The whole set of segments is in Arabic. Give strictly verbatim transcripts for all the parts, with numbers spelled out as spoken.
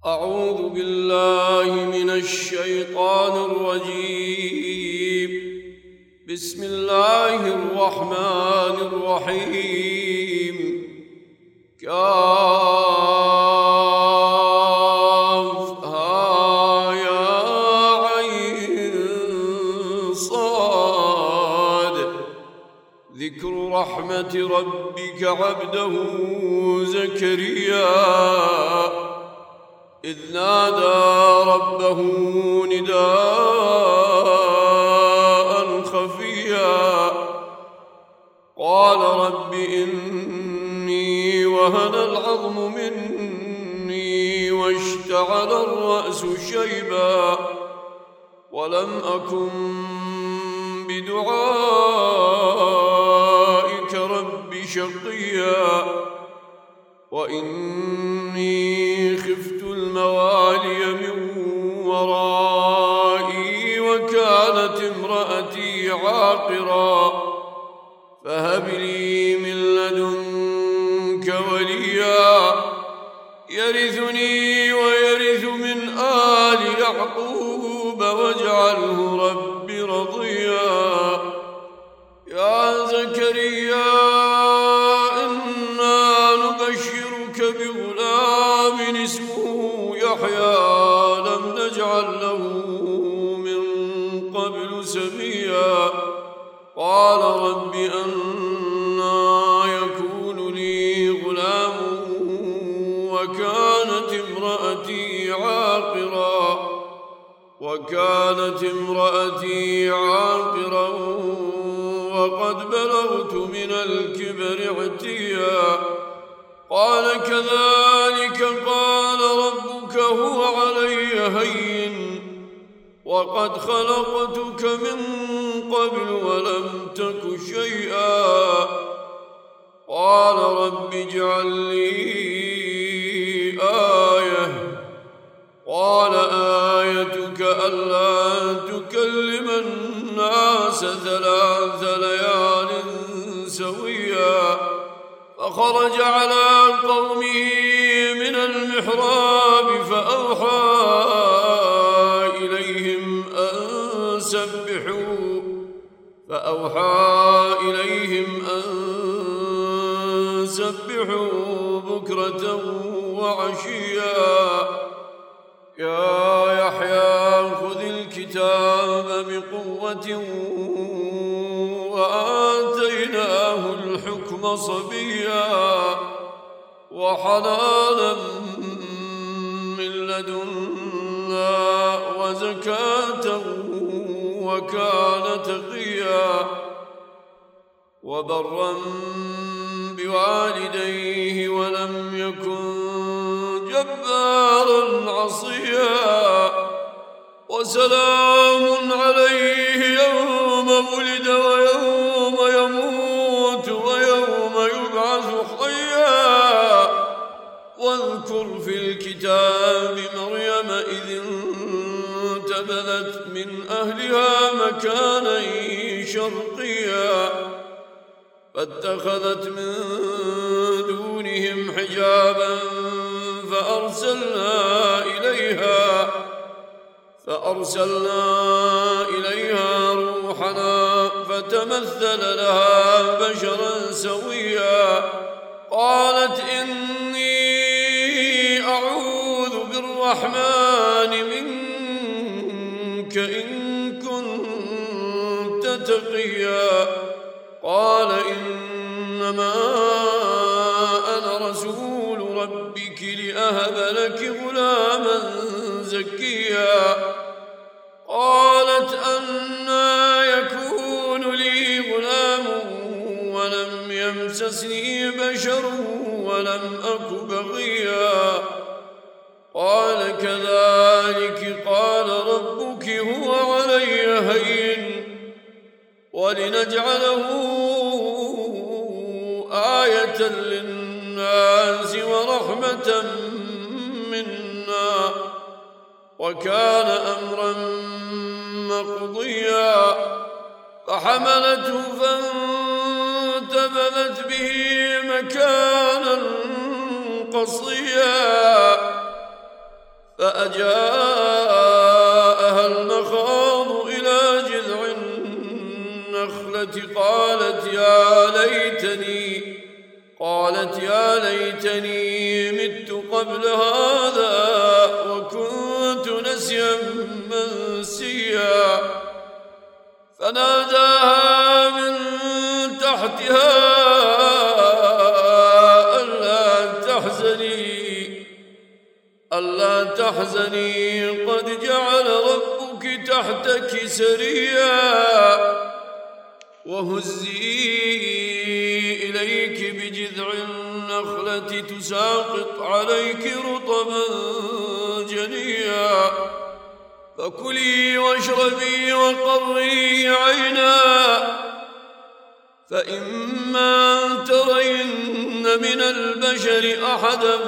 أعوذ بالله من الشيطان الرجيم. بسم الله الرحمن الرحيم. كافها يا عين صاد. ذكر رحمة ربك عبده زكريا إذ نادى ربه نداء خفيا قال رب إني وهن العظم مني واشتعل الرأس شيبا ولم أكن بدعائك رب شقيا وإني خفت الموالي من ورائي وكانت امرأتي عاقرا فهب لي من لدنك وليا يرثني ويرث من آل يعقوب واجعله رب رضيا. يا زكريا إنا نبشرك بغلام اسمه يحيى لم نجعل له من قبل سميا قال رب أنى يكون لي غلام وكانت امرأتي عاقرا وكانت امرأتي عاقرا وقد بلغت من الكبر عتيا قال كذلك قال ربك هو علي هين وقد خلقتك من قبل ولم تك شيئا قال رب اجعل لي آية قال آيتك ألا تكلم الناس ثلاث ليال سويا فخرج على قومه من المحراب فأوحى إليهم أن سبحوا فأوحى إليهم أن سبحوا بكرة وعشيا. يا يحيى خذ الكتاب بقوة وآتيناه الحكم صبيا وحنانا من لدنا وزكاة وكان تقيا وبرا بوالديه ولم يكن جبارا عصيا وسلام عليه يوم ولد ويوم يموت ويوم يبعث حيا. واذكر في الكتاب مريم إذ انتبذت من أهلها مكانا شرقيا فاتخذت من دونهم حجابا فأرسلنا إليها فأرسلنا إليها روحنا فتمثل لها بشرا سويا قالت إني أعوذ بالرحمن منك إن كنت تقيا قال إنما أنا رسول ربك لأهب لك غلاما زكيا قالت أنى يكون لي غلام ولم يمسسني بشر ولم أك بغيا قال كذلك قال ربك هو علي هين ولنجعله آية للناس ورحمة منا وكان أمرا مقضيا فحملته فانتبذت به مكانا قصيا أجاءها المخاض إلى جذع النخلة قالت يا ليتني قالت يا ليتني مت قبل هذا وكنت نسيا منسيا فناداها من تحتها ألا تحزني ألا تحزني قد جعل ربك تحتك سريا وهزي إليك بجذع النخلة تساقط عليك رطبا جنيا فكلي واشربي وقري عينا فإما أن ترين من البشر أحدا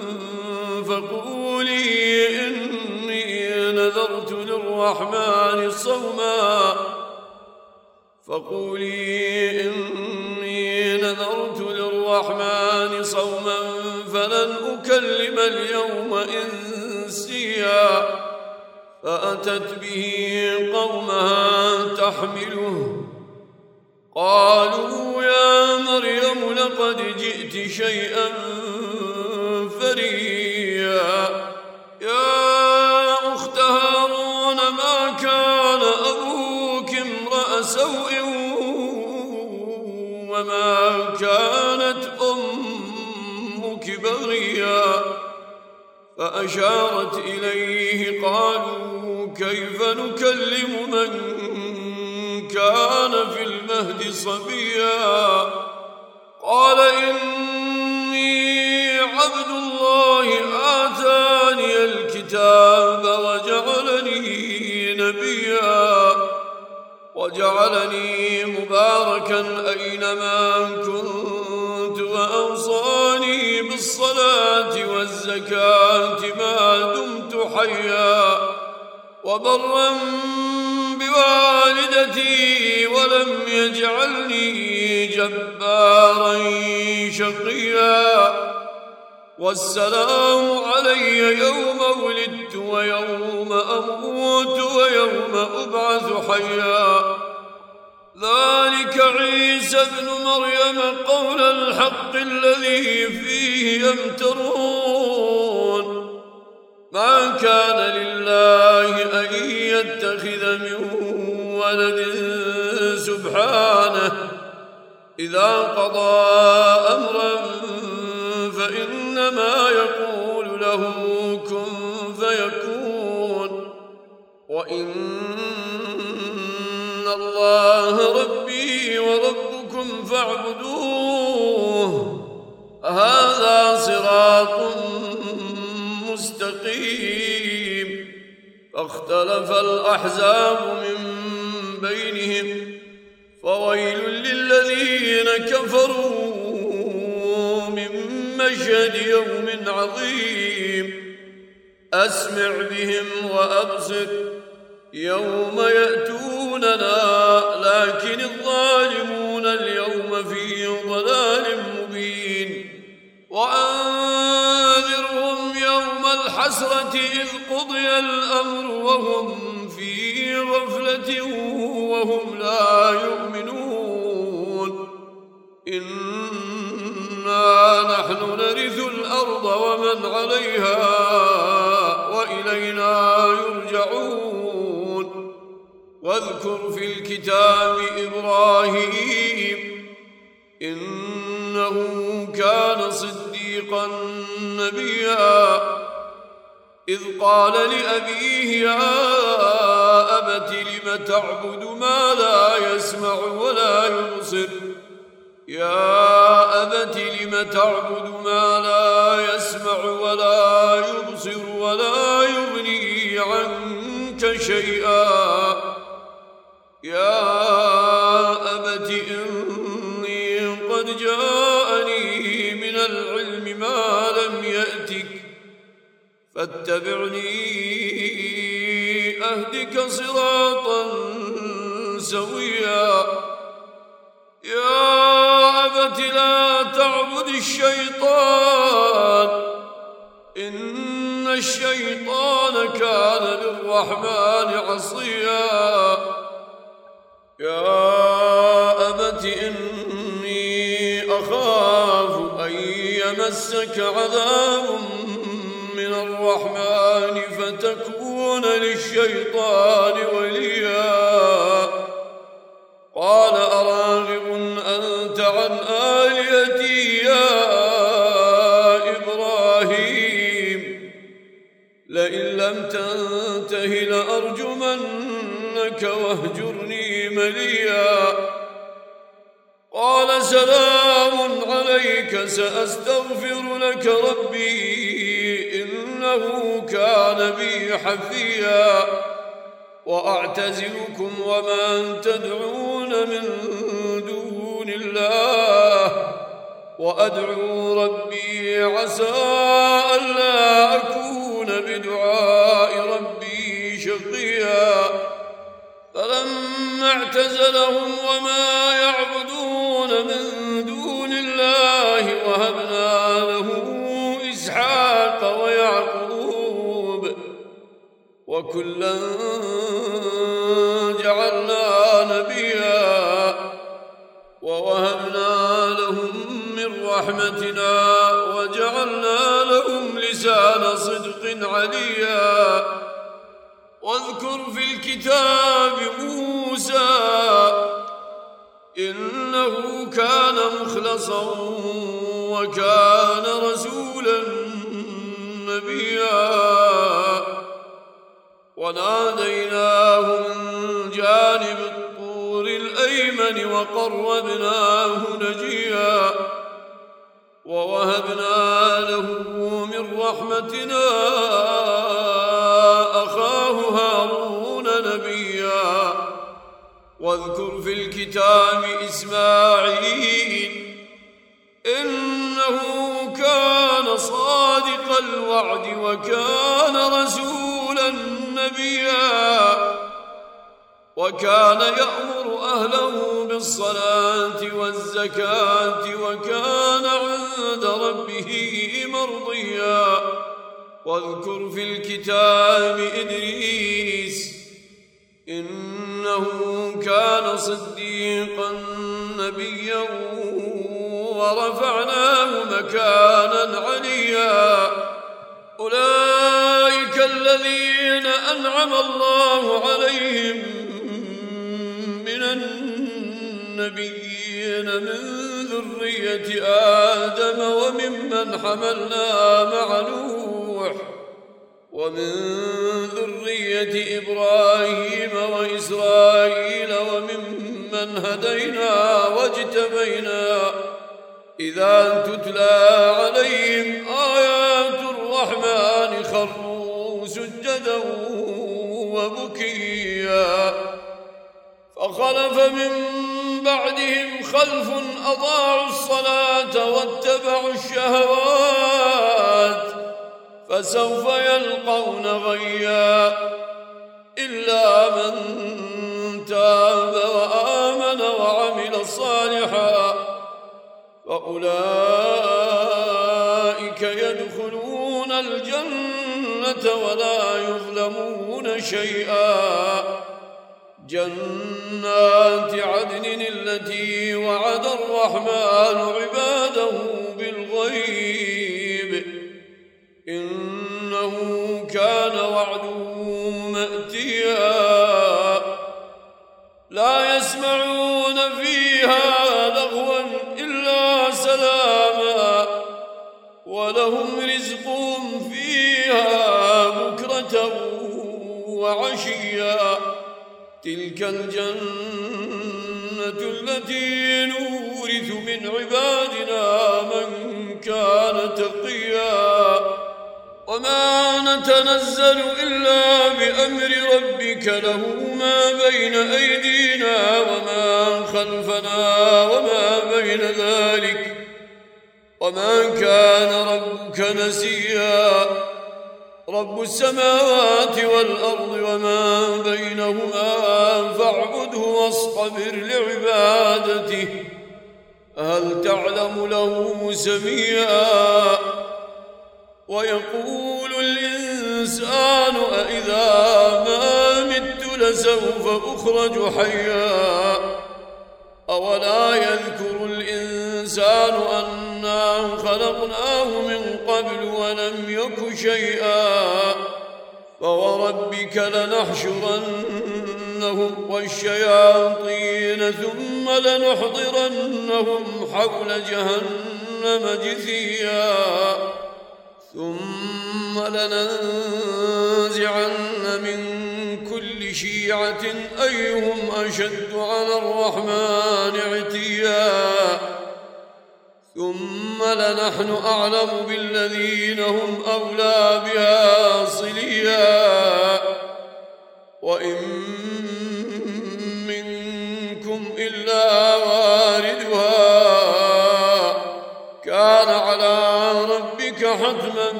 فقولي إني نذرت للرحمن صوما فقولي إني نذرت للرحمن صوما فلن أكلم اليوم إنسيا فأتت به قومها تحمله قالوا يا مريم لقد جئت شيئا فريا يا أخت هارون ما كان أبوك امرأ سوء وما كانت أمك بغيا فأشارت إليه قالوا كيف نكلم من كان في المهد صبيا قال إني عبد الله آتاني الكتاب وجعلني نبيا وجعلني مباركا أينما كنت وأوصاني بالصلاة والزكاة ما دمت حيا وبرا بوالدتي ولم يجعلني جبارا شقيا والسلام علي يوم ولدت ويوم أموت ويوم أبعث حيا ذلك عيسى ابن مريم قول الحق الذي فيه يمترون ما كان لله أن يتخذ من ولد سبحانه إذا قضى أمرا فإنما يقول له كن فيكون وإن الله ربي وربكم فاعبدوه هذا صراط مستقيم فاختلف الأحزاب من بينهم فويل للذين كفروا من مشهد يوم عظيم أسمع بهم وأبصر يوم يأتوننا لكن الظالمون اليوم في ضلال مبين وأنذرهم يوم الحسرة إذ قضي الأمر وهم في غفلة وهم لا يؤمنون إنا نحن نرث الأرض ومن عليها وإلينا يرجعون واذكر في الكتاب إبراهيم إنه كان صديقا نبيا إذ قال لأبيه يا أبت لم تعبد ما لا يسمع ولا يبصر يا أبت لم تعبد ما لا يسمع ولا يبصر ولا يغني عنك شيئا يا أبت إني قد جاءني من العلم ما لم يأتك فاتبعني أهدك صراطا سويا يا أبت لا تعبد الشيطان إن الشيطان كان للرحمن عصيا يا أبت إني أخاف أن يمسك عذاب من الرحمن فتكون للشيطان وليا قال أراغب أنت عن آلهتي يا إبراهيم لئن لم تنته لأرجمنك واهجرني مليا قال سلام عليك سأستغفر لك ربي إنه كان بي حفيا وأعتزلكم وما تدعون من دون الله وأدعو ربي عسى ألا أكون بدعاء ربي شقيا فلما اعتزلهم وما يعبدون من دون الله وهبنا له إسحاق ويعقوب وكلا جعلنا نبيا ووهبنا لهم من رحمتنا وجعلنا لهم لسان صدق عليا واذكر في الكتاب موسى إنه كان مخلصا وكان رسولا نبيا وناديناه من جانب الطور الأيمن وقربناه نجيا ووهبنا له من رحمتنا أخاه هارون نبيا واذكر في الكتاب إسماعيل إنه كان صادق الوعد وكان رسولا نبيا وكان يأمر أهله بالصلاة والزكاة وكان عند ربه مرضيا واذكر في الكتاب إدريس إنه كان صديقا نبيا ورفعناه مكانا عليا أولئك الذين أنعم الله عليهم من النبيين من ذرية آدم وممن حملنا مع نوح ومن ذرية إبراهيم وإسرائيل وممن هدينا واجتبينا إذا تتلى عليهم آيات الرحمن خروا سجدا وبكيا فخلف من بعدهم خلف أضاعوا الصلاة واتبعوا الشهوات فسوف يلقون غيا إلا من تاب وآمن وعمل صالحا فأولئك يدخلون الجنة ولا يظلمون شيئا جنات عدن التي وعد الرحمن عباده بالغيب إنه كان وعده مأتيا لا يسمعون فيها لغوا إلا سلاما ولهم رزقهم فيها بكرة وعشيا تلك الجنة التي نورث من عبادنا من كان تقيا وما نتنزل إلا بأمر ربك له ما بين أيدينا وما خلفنا وما بين ذلك وما كان ربك نسيا رب السماوات والأرض وما بينهما فاعبده واصطبر لعبادته هل تعلم له سميا ويقول الإنسان أإذا ما مت لسوف أخرج حيا أولا يذكر الإنسان أنا خلقناه من قبل ولم يك شيئا فوربك لنحشرنهم والشياطين ثم لنحضرنهم حول جهنم جثيا ثم لننزعن من كل شيعة أيهم أشد على الرحمن عتيا ثم لنحن أعلم بالذين هم أولى بها صليا وإن منكم إلا واردها كان على ربك حتما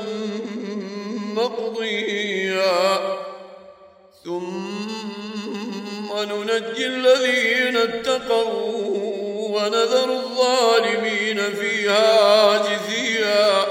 مقضيا ثم ننجي الذين اتقوا ونذر الظالمين فيها جثيا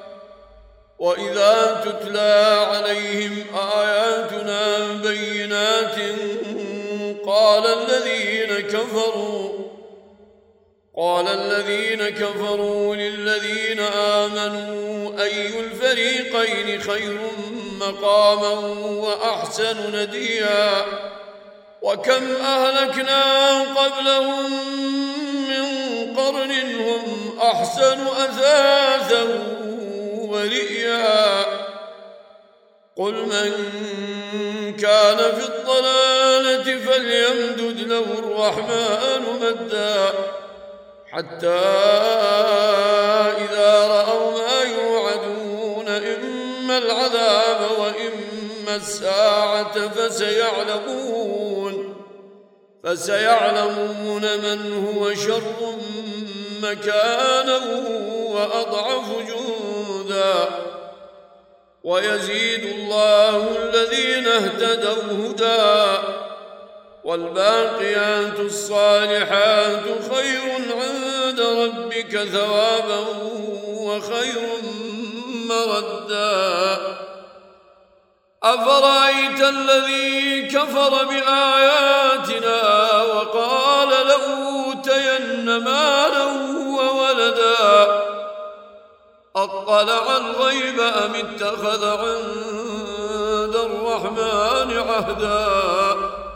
وإذا تتلى عليهم آياتنا بينات قال الذين كفروا قال الذين كفروا للذين آمنوا أي الفريقين خير مقاما وأحسن نديا وكم أهلكنا قبلهم من قرن هم أحسن أثاثا ورئيا قل من كان في الضلالة فليمدد له الرحمن مدا حتى إذا رأوا ما يوعدون إما العذاب وإما الساعة فسيعلمون فسيعلمون من هو شر مكانا وأضعف جندا ويزيد الله الذين اهتدوا هدى والباقيات الصالحات خير عند ربك ثوابا وخير مردا أفرأيت الذي كفر بآياتنا وقال لأوتين مالا وولدا أطلع الغيب أم اتخذ عند الرحمن عهدا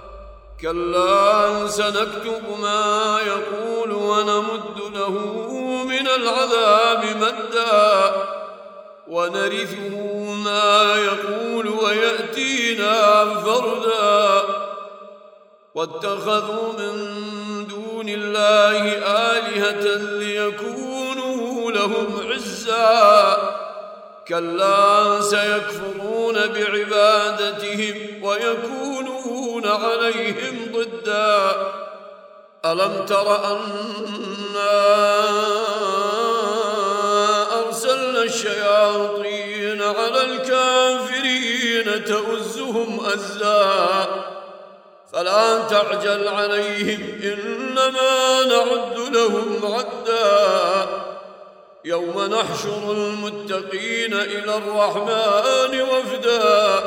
كلا سنكتب ما يقول ونمد له من العذاب مدا ونرثه ما يقول ويأتينا فردا واتخذوا من دون الله آلهة ليكونوا لهم عزا كلا سيكفرون بعبادتهم ويكونون عليهم ضدا ألم تر أنا أرسلنا الشياطين على الكافرين تؤزهم أزا فلا تعجل عليهم إنما نعد لهم عدا يوم نحشر المتقين إلى الرحمن وفدا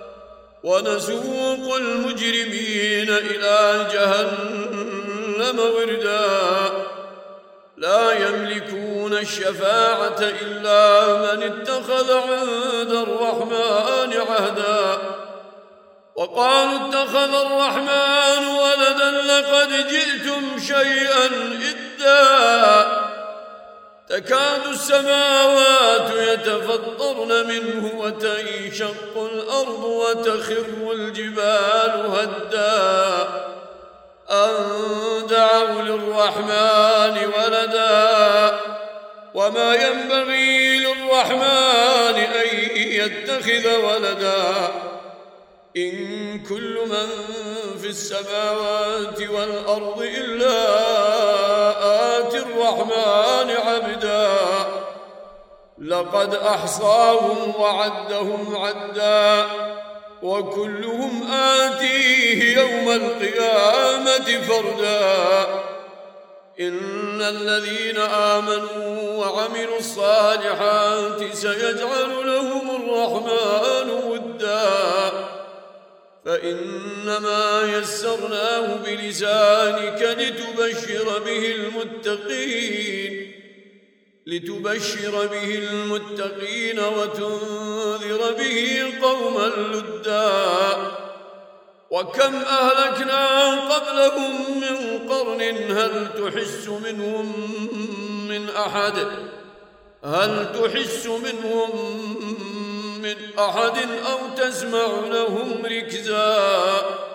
ونسوق المجرمين إلى جهنم وردا لا يملكون الشفاعة إلا من اتخذ عند الرحمن عهدا وقالوا اتخذ الرحمن ولدا لقد جئتم شيئا إدا تكاد السماوات يتفطرن منه وتنشق الأرض وتخر الجبال هدا أن دعوا للرحمن ولدا وما ينبغي للرحمن أن يتخذ ولدا إن كل من في السماوات والأرض إلا آتي الرحمن عبدا لقد أحصاهم وعدهم عدا وكلهم آتيه يوم القيامة فردا إن الذين آمنوا وعملوا الصالحات سيجعل لهم الرحمن ودا فإنما يسرناه بلسانك لتبشر به المتقين لتبشر به المتقين وتنذر به قوما لدا وكم أهلكنا قبلهم من قرن هل تحس منهم من أحد هل تحس منهم من أحد أو تسمع لهم ركزا